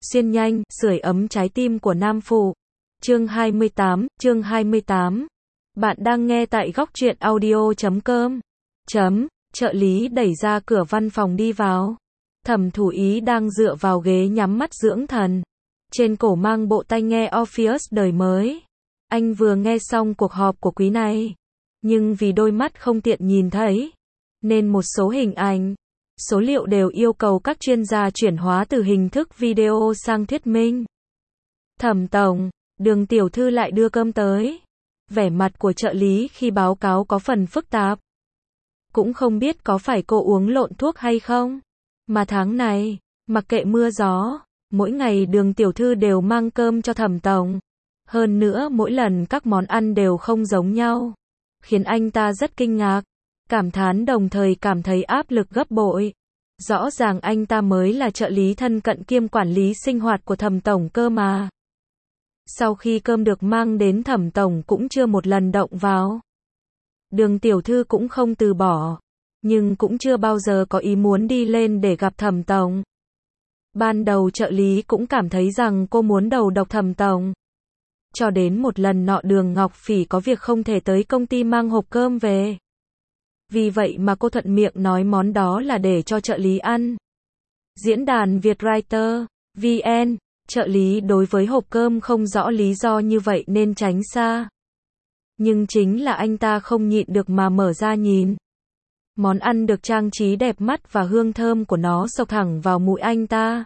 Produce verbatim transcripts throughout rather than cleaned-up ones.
xuyên nhanh, sưởi ấm trái tim của nam phụ. Chương hai mươi tám, chương hai mươi tám. Bạn đang nghe tại góc truyện audio chấm com. Chấm, trợ lý đẩy ra cửa văn phòng đi vào. Thẩm Thủ Ý đang dựa vào ghế nhắm mắt dưỡng thần. Trên cổ mang bộ tai nghe Orpheus đời mới. Anh vừa nghe xong cuộc họp của quý này. Nhưng vì đôi mắt không tiện nhìn thấy, nên một số hình ảnh, số liệu đều yêu cầu các chuyên gia chuyển hóa từ hình thức video sang thuyết minh. Thẩm tổng, Đường tiểu thư lại đưa cơm tới. Vẻ mặt của trợ lý khi báo cáo có phần phức tạp. Cũng không biết có phải cô uống lộn thuốc hay không. Mà tháng này, mặc kệ mưa gió, mỗi ngày Đường tiểu thư đều mang cơm cho Thẩm tổng. Hơn nữa mỗi lần các món ăn đều không giống nhau, khiến anh ta rất kinh ngạc, cảm thán đồng thời cảm thấy áp lực gấp bội. Rõ ràng anh ta mới là trợ lý thân cận kiêm quản lý sinh hoạt của Thẩm tổng cơ mà. Sau khi cơm được mang đến, Thẩm tổng cũng chưa một lần động vào. Đường tiểu thư cũng không từ bỏ, nhưng cũng chưa bao giờ có ý muốn đi lên để gặp Thẩm tổng. Ban đầu trợ lý cũng cảm thấy rằng cô muốn đầu độc Thẩm tổng. Cho đến một lần nọ Đường Ngọc Phỉ có việc không thể tới công ty mang hộp cơm về. Vì vậy mà cô thuận miệng nói món đó là để cho trợ lý ăn. Diễn đàn Vietwriter, vê en, trợ lý đối với hộp cơm không rõ lý do như vậy nên tránh xa. Nhưng chính là anh ta không nhịn được mà mở ra nhìn. Món ăn được trang trí đẹp mắt và hương thơm của nó xộc thẳng vào mũi anh ta.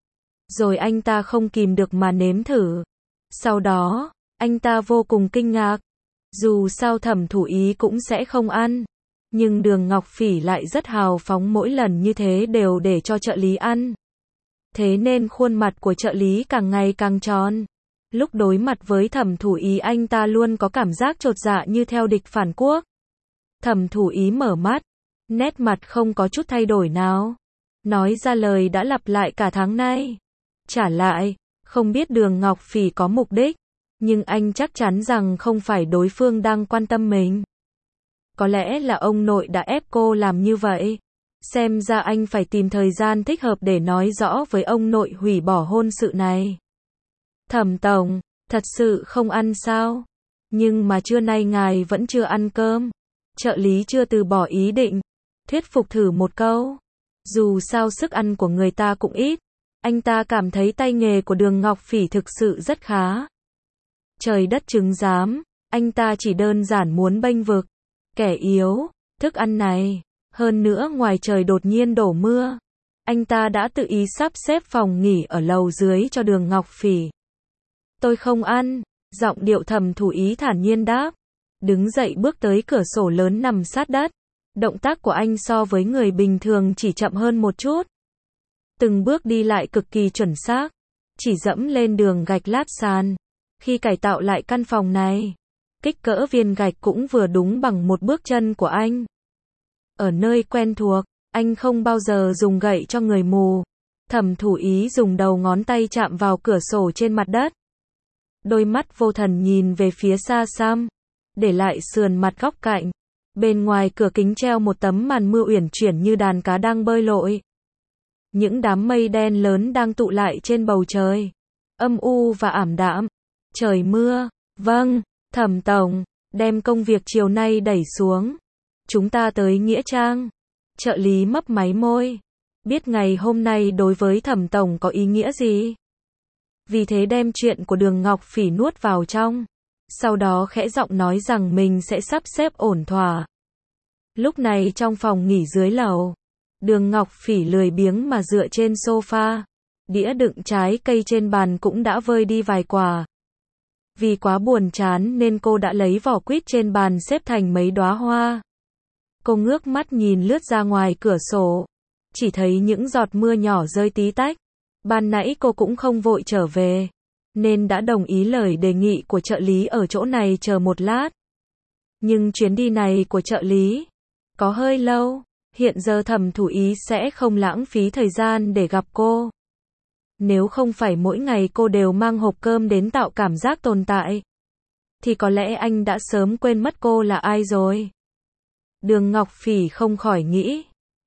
Rồi anh ta không kìm được mà nếm thử. Sau đó, anh ta vô cùng kinh ngạc. Dù sao Thẩm Thủ Ý cũng sẽ không ăn. Nhưng Đường Ngọc Phỉ lại rất hào phóng, mỗi lần như thế đều để cho trợ lý ăn. Thế nên khuôn mặt của trợ lý càng ngày càng tròn. Lúc đối mặt với Thẩm Thủ Ý anh ta luôn có cảm giác chột dạ như theo địch phản quốc. Thẩm Thủ Ý mở mắt, nét mặt không có chút thay đổi nào. Nói ra lời đã lặp lại cả tháng nay. Trả lại, không biết Đường Ngọc Phỉ có mục đích, nhưng anh chắc chắn rằng không phải đối phương đang quan tâm mình. Có lẽ là ông nội đã ép cô làm như vậy. Xem ra anh phải tìm thời gian thích hợp để nói rõ với ông nội hủy bỏ hôn sự này. Thẩm tổng, thật sự không ăn sao? Nhưng mà trưa nay ngài vẫn chưa ăn cơm. Trợ lý chưa từ bỏ ý định, thuyết phục thử một câu. Dù sao sức ăn của người ta cũng ít. Anh ta cảm thấy tay nghề của Đường Ngọc Phỉ thực sự rất khá. Trời đất chứng giám, anh ta chỉ đơn giản muốn bênh vực kẻ yếu, thức ăn này. Hơn nữa ngoài trời đột nhiên đổ mưa, anh ta đã tự ý sắp xếp phòng nghỉ ở lầu dưới cho Đường Ngọc Phỉ. Tôi không ăn, giọng điệu Thẩm Thủ Ý thản nhiên đáp. Đứng dậy bước tới cửa sổ lớn nằm sát đất. Động tác của anh so với người bình thường chỉ chậm hơn một chút. Từng bước đi lại cực kỳ chuẩn xác, chỉ dẫm lên đường gạch lát sàn. Khi cải tạo lại căn phòng này, kích cỡ viên gạch cũng vừa đúng bằng một bước chân của anh. Ở nơi quen thuộc, anh không bao giờ dùng gậy cho người mù. Thẩm Thủ Ý dùng đầu ngón tay chạm vào cửa sổ trên mặt đất. Đôi mắt vô thần nhìn về phía xa xăm, để lại sườn mặt góc cạnh. Bên ngoài cửa kính treo một tấm màn mưa uyển chuyển như đàn cá đang bơi lội. Những đám mây đen lớn đang tụ lại trên bầu trời, âm u và ảm đạm. Trời mưa, vâng, Thẩm tổng, đem công việc chiều nay đẩy xuống. Chúng ta tới Nghĩa Trang. Trợ lý mấp máy môi. Biết ngày hôm nay đối với Thẩm tổng có ý nghĩa gì. Vì thế đem chuyện của Đường Ngọc Phỉ nuốt vào trong. Sau đó khẽ giọng nói rằng mình sẽ sắp xếp ổn thỏa. Lúc này trong phòng nghỉ dưới lầu, Đường Ngọc Phỉ lười biếng mà dựa trên sofa. Đĩa đựng trái cây trên bàn cũng đã vơi đi vài quả. Vì quá buồn chán nên cô đã lấy vỏ quýt trên bàn xếp thành mấy đóa hoa. Cô ngước mắt nhìn lướt ra ngoài cửa sổ, chỉ thấy những giọt mưa nhỏ rơi tí tách. Ban nãy cô cũng không vội trở về, nên đã đồng ý lời đề nghị của trợ lý ở chỗ này chờ một lát. Nhưng chuyến đi này của trợ lý có hơi lâu, hiện giờ Thẩm Thủ Ý sẽ không lãng phí thời gian để gặp cô. Nếu không phải mỗi ngày cô đều mang hộp cơm đến tạo cảm giác tồn tại, thì có lẽ anh đã sớm quên mất cô là ai rồi. Đường Ngọc Phỉ không khỏi nghĩ,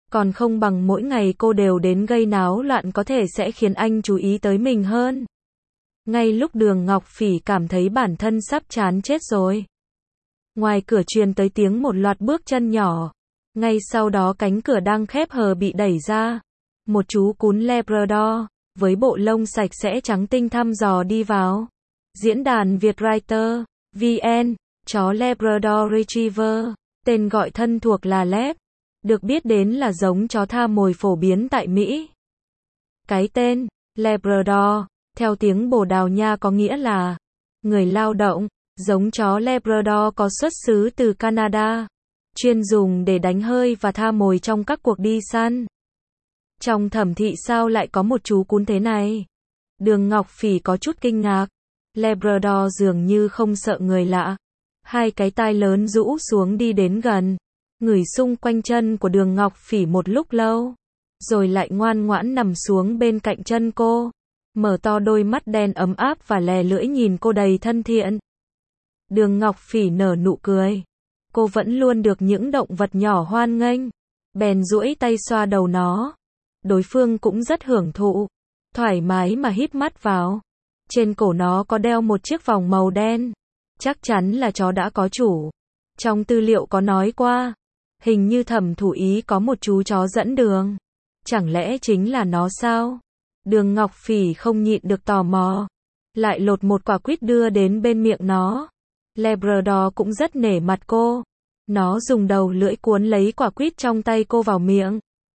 Còn không bằng mỗi ngày cô đều đến gây náo loạn, có thể sẽ khiến anh chú ý tới mình hơn. Ngay lúc Đường Ngọc Phỉ cảm thấy bản thân sắp chán chết rồi. Ngoài cửa truyền tới tiếng một loạt bước chân nhỏ. Ngay sau đó cánh cửa đang khép hờ bị đẩy ra. Một chú cún Labrador, với bộ lông sạch sẽ trắng tinh thăm dò đi vào. Diễn đàn Vietwriter, vê en, chó Labrador Retriever, tên gọi thân thuộc là Lab, được biết đến là giống chó tha mồi phổ biến tại Mỹ. Cái tên, Labrador, theo tiếng Bồ Đào Nha có nghĩa là người lao động. Giống chó Labrador có xuất xứ từ Canada, chuyên dùng để đánh hơi và tha mồi trong các cuộc đi săn. Trong thẩm thị sao lại có một chú cún thế này? Đường Ngọc Phỉ có chút kinh ngạc. Labrador dường như không sợ người lạ. Hai cái tai lớn rũ xuống đi đến gần, ngửi xung quanh chân của Đường Ngọc Phỉ một lúc lâu, rồi lại ngoan ngoãn nằm xuống bên cạnh chân cô, mở to đôi mắt đen ấm áp và lè lưỡi nhìn cô đầy thân thiện. Đường Ngọc Phỉ nở nụ cười. Cô vẫn luôn được những động vật nhỏ hoan nghênh. Bèn duỗi tay xoa đầu nó. Đối phương cũng rất hưởng thụ. Thoải mái mà híp mắt vào. Trên cổ nó có đeo một chiếc vòng màu đen. Chắc chắn là chó đã có chủ. Trong tư liệu có nói qua. Hình như Thẩm Thủ Ý có một chú chó dẫn đường. Chẳng lẽ chính là nó sao? Đường Ngọc Phỉ không nhịn được tò mò. Lại lột một quả quýt đưa đến bên miệng nó. Labrador cũng rất nể mặt cô. Nó dùng đầu lưỡi cuốn lấy quả quýt trong tay cô vào miệng.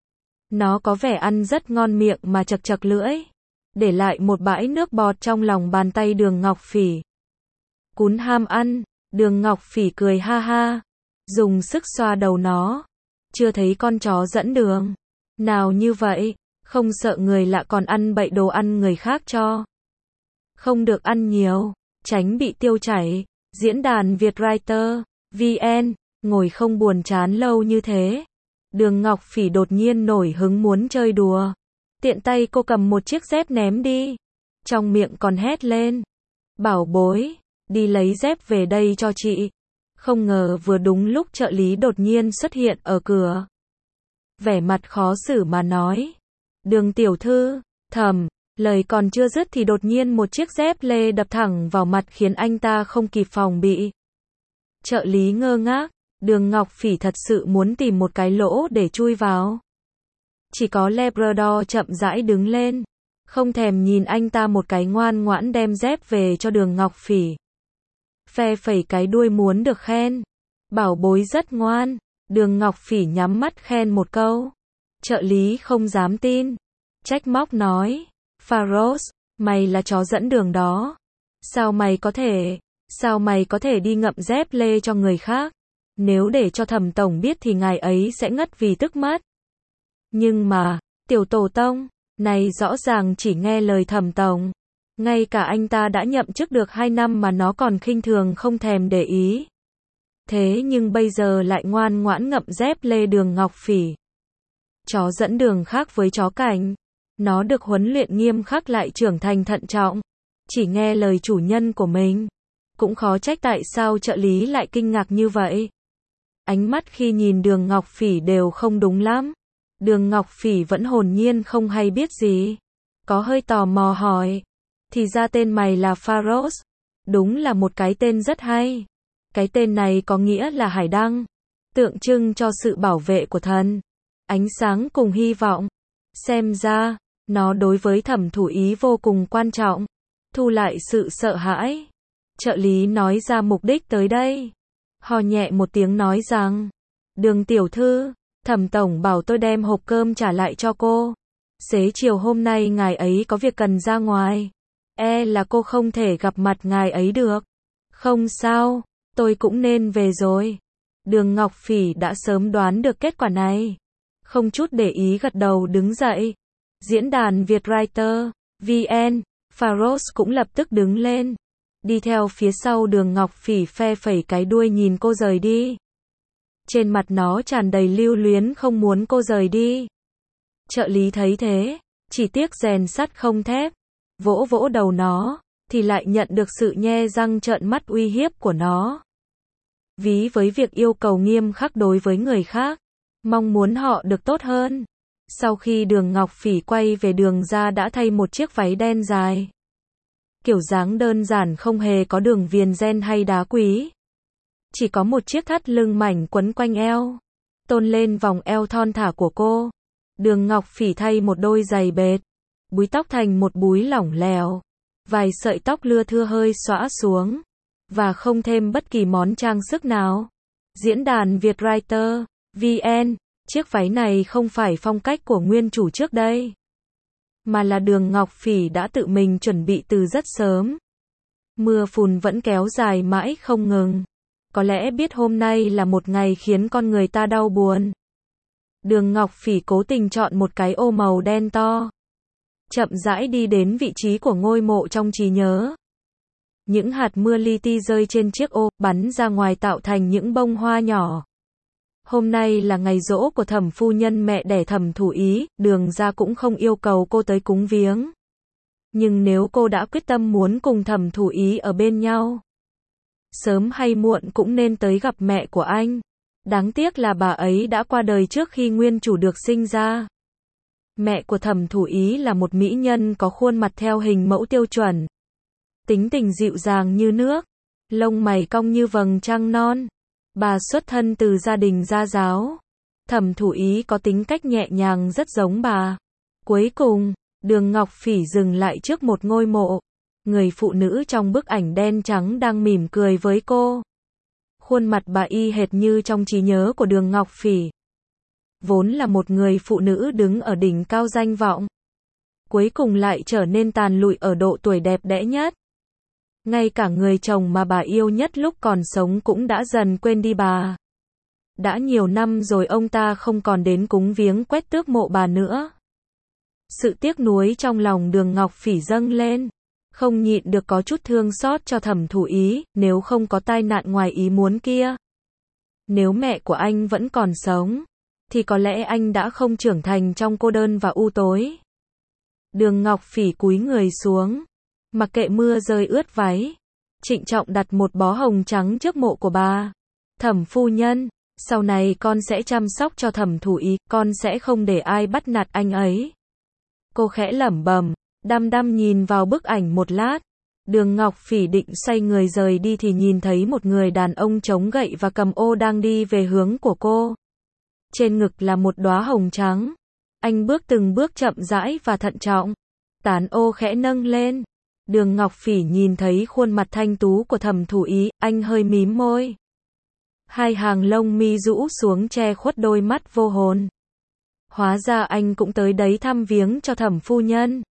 Nó có vẻ ăn rất ngon miệng mà chật chật lưỡi, để lại một bãi nước bọt trong lòng bàn tay Đường Ngọc Phỉ. Cún ham ăn, Đường Ngọc Phỉ cười ha ha, dùng sức xoa đầu nó. Chưa thấy con chó dẫn đường nào như vậy, không sợ người lạ còn ăn bậy đồ ăn người khác cho. Không được ăn nhiều, tránh bị tiêu chảy. Diễn đàn Vietwriter, vê en, ngồi không buồn chán lâu như thế. Đường Ngọc Phỉ đột nhiên nổi hứng muốn chơi đùa. Tiện tay cô cầm một chiếc dép ném đi. Trong miệng còn hét lên. Bảo bối, đi lấy dép về đây cho chị. Không ngờ vừa đúng lúc trợ lý đột nhiên xuất hiện ở cửa. Vẻ mặt khó xử mà nói. Đường tiểu thư, Thẩm. Lời còn chưa dứt thì đột nhiên một chiếc dép lê đập thẳng vào mặt khiến anh ta không kịp phòng bị. Trợ lý ngơ ngác, Đường Ngọc Phỉ thật sự muốn tìm một cái lỗ để chui vào. Chỉ có Labrador chậm rãi đứng lên, không thèm nhìn anh ta một cái, ngoan ngoãn đem dép về cho Đường Ngọc Phỉ. Phe phẩy cái đuôi muốn được khen. Bảo bối rất ngoan, Đường Ngọc Phỉ nhắm mắt khen một câu. Trợ lý không dám tin, trách móc nói. Faros, mày là chó dẫn đường đó. Sao mày có thể, sao mày có thể đi ngậm dép lê cho người khác? Nếu để cho Thẩm tổng biết thì ngài ấy sẽ ngất vì tức mất. Nhưng mà, tiểu tổ tông, này rõ ràng chỉ nghe lời Thẩm tổng. Ngay cả anh ta đã nhậm chức được hai năm mà nó còn khinh thường không thèm để ý. Thế nhưng bây giờ lại ngoan ngoãn ngậm dép lê Đường Ngọc Phỉ. Chó dẫn đường khác với chó cảnh. Nó được huấn luyện nghiêm khắc lại trưởng thành thận trọng, chỉ nghe lời chủ nhân của mình. Cũng khó trách tại sao trợ lý lại kinh ngạc như vậy. Ánh mắt khi nhìn Đường Ngọc Phỉ đều không đúng lắm. Đường Ngọc Phỉ vẫn hồn nhiên không hay biết gì. Có hơi tò mò hỏi. Thì ra tên mày là Faros. Đúng là một cái tên rất hay. Cái tên này có nghĩa là hải đăng, tượng trưng cho sự bảo vệ của thần, ánh sáng cùng hy vọng. Xem ra, nó đối với Thẩm Thủ Ý vô cùng quan trọng. Thu lại sự sợ hãi. Trợ lý nói ra mục đích tới đây. Hò nhẹ một tiếng nói rằng. Đường tiểu thư, Thẩm tổng bảo tôi đem hộp cơm trả lại cho cô. Xế chiều hôm nay ngài ấy có việc cần ra ngoài. E là cô không thể gặp mặt ngài ấy được. Không sao, tôi cũng nên về rồi. Đường Ngọc Phỉ đã sớm đoán được kết quả này. Không chút để ý gật đầu đứng dậy. Diễn đàn Vietwriter, vê en, Faros cũng lập tức đứng lên. Đi theo phía sau Đường Ngọc Phỉ phe phẩy cái đuôi nhìn cô rời đi. Trên mặt nó tràn đầy lưu luyến không muốn cô rời đi. Trợ lý thấy thế, chỉ tiếc rèn sắt không thép. Vỗ vỗ đầu nó, thì lại nhận được sự nhe răng trợn mắt uy hiếp của nó. Ví với việc yêu cầu nghiêm khắc đối với người khác. mong muốn họ được tốt hơn. Sau khi Đường Ngọc Phỉ quay về Đường ra đã thay một chiếc váy đen dài. Kiểu dáng đơn giản không hề có đường viền ren hay đá quý. Chỉ có một chiếc thắt lưng mảnh quấn quanh eo, tôn lên vòng eo thon thả của cô. Đường Ngọc Phỉ thay một đôi giày bệt, búi tóc thành một búi lỏng lẻo, vài sợi tóc lưa thưa hơi xõa xuống, và không thêm bất kỳ món trang sức nào. Diễn đàn Vietwriter vê en, chiếc váy này không phải phong cách của nguyên chủ trước đây, mà là Đường Ngọc Phỉ đã tự mình chuẩn bị từ rất sớm. Mưa phùn vẫn kéo dài mãi không ngừng. Có lẽ biết hôm nay là một ngày khiến con người ta đau buồn. Đường Ngọc Phỉ cố tình chọn một cái ô màu đen to, chậm rãi đi đến vị trí của ngôi mộ trong trí nhớ. Những hạt mưa li ti rơi trên chiếc ô, bắn ra ngoài tạo thành những bông hoa nhỏ. Hôm nay là ngày giỗ của Thẩm phu nhân mẹ đẻ Thẩm Thủ Ý, Đường ra cũng không yêu cầu cô tới cúng viếng. Nhưng nếu cô đã quyết tâm muốn cùng Thẩm Thủ Ý ở bên nhau, sớm hay muộn cũng nên tới gặp mẹ của anh. Đáng tiếc là bà ấy đã qua đời trước khi nguyên chủ được sinh ra. Mẹ của Thẩm Thủ Ý là một mỹ nhân có khuôn mặt theo hình mẫu tiêu chuẩn. Tính tình dịu dàng như nước, lông mày cong như vầng trăng non. Bà xuất thân từ gia đình gia giáo. Thẩm Thủ Ý có tính cách nhẹ nhàng rất giống bà. Cuối cùng, Đường Ngọc Phỉ dừng lại trước một ngôi mộ. Người phụ nữ trong bức ảnh đen trắng đang mỉm cười với cô. Khuôn mặt bà y hệt như trong trí nhớ của Đường Ngọc Phỉ. Vốn là một người phụ nữ đứng ở đỉnh cao danh vọng, cuối cùng lại trở nên tàn lụi ở độ tuổi đẹp đẽ nhất. Ngay cả người chồng mà bà yêu nhất lúc còn sống cũng đã dần quên đi bà. Đã nhiều năm rồi ông ta không còn đến cúng viếng quét tước mộ bà nữa. Sự tiếc nuối trong lòng Đường Ngọc Phỉ dâng lên, không nhịn được có chút thương xót cho Thẩm Thủ Ý. Nếu không có tai nạn ngoài ý muốn kia, nếu mẹ của anh vẫn còn sống, thì có lẽ anh đã không trưởng thành trong cô đơn và u tối. Đường Ngọc Phỉ cúi người xuống, mặc kệ mưa rơi ướt váy, trịnh trọng đặt một bó hồng trắng trước mộ của bà. Thẩm phu nhân, sau này con sẽ chăm sóc cho Thẩm Thủ Ý, con sẽ không để ai bắt nạt anh ấy. Cô khẽ lẩm bẩm, đăm đăm nhìn vào bức ảnh một lát. Đường Ngọc Phỉ định xoay người rời đi thì nhìn thấy một người đàn ông chống gậy và cầm ô đang đi về hướng của cô. Trên ngực là một đóa hồng trắng. Anh bước từng bước chậm rãi và thận trọng. Tán ô khẽ nâng lên. Đường Ngọc Phỉ nhìn thấy khuôn mặt thanh tú của Thẩm Thủ Ý, anh hơi mím môi. Hai hàng lông mi rũ xuống che khuất đôi mắt vô hồn. Hóa ra anh cũng tới đấy thăm viếng cho Thẩm phu nhân.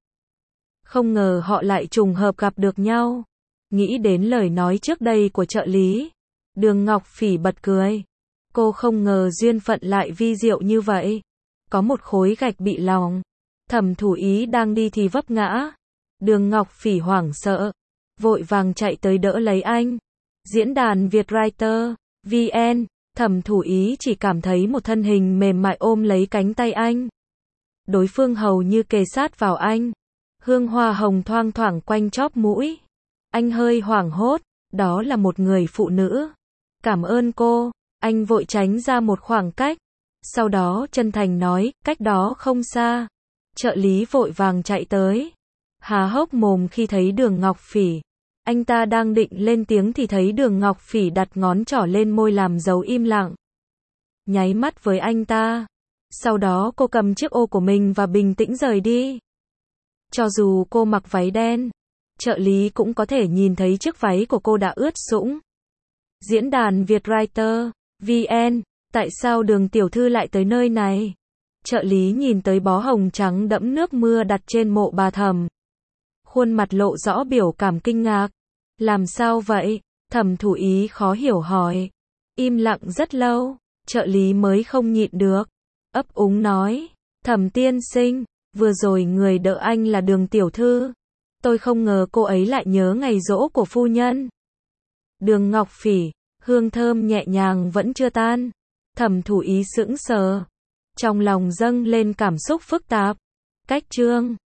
Không ngờ họ lại trùng hợp gặp được nhau. Nghĩ đến lời nói trước đây của trợ lý, Đường Ngọc Phỉ bật cười. Cô không ngờ duyên phận lại vi diệu như vậy. Có một khối gạch bị lòng. Thẩm Thủ Ý đang đi thì vấp ngã. Đường Ngọc Phỉ hoảng sợ, vội vàng chạy tới đỡ lấy anh. Diễn đàn Vietwriter vê en, Thẩm Thủ Ý chỉ cảm thấy một thân hình mềm mại ôm lấy cánh tay anh. Đối phương hầu như kề sát vào anh. Hương hoa hồng thoang thoảng quanh chóp mũi. Anh hơi hoảng hốt, đó là một người phụ nữ. Cảm ơn cô. Anh vội tránh ra một khoảng cách. Sau đó chân thành nói, cách đó không xa. Trợ lý vội vàng chạy tới, há hốc mồm khi thấy Đường Ngọc Phỉ. Anh ta đang định lên tiếng thì thấy Đường Ngọc Phỉ đặt ngón trỏ lên môi làm dấu im lặng. Nháy mắt với anh ta. Sau đó cô cầm chiếc ô của mình và bình tĩnh rời đi. Cho dù cô mặc váy đen, trợ lý cũng có thể nhìn thấy chiếc váy của cô đã ướt sũng. Diễn đàn Vietwriter vê en, tại sao Đường tiểu thư lại tới nơi này? Trợ lý nhìn tới bó hồng trắng đẫm nước mưa đặt trên mộ bà Thẩm. Khuôn mặt lộ rõ biểu cảm kinh ngạc. Làm sao vậy? Thẩm Thủ Ý khó hiểu hỏi. Im lặng rất lâu, trợ lý mới không nhịn được. Ấp úng nói, Thẩm tiên sinh, vừa rồi người đỡ anh là Đường tiểu thư. Tôi không ngờ cô ấy lại nhớ ngày giỗ của phu nhân. Đường Ngọc Phỉ, hương thơm nhẹ nhàng vẫn chưa tan. Thẩm Thủ Ý sững sờ. Trong lòng dâng lên cảm xúc phức tạp. Cách chương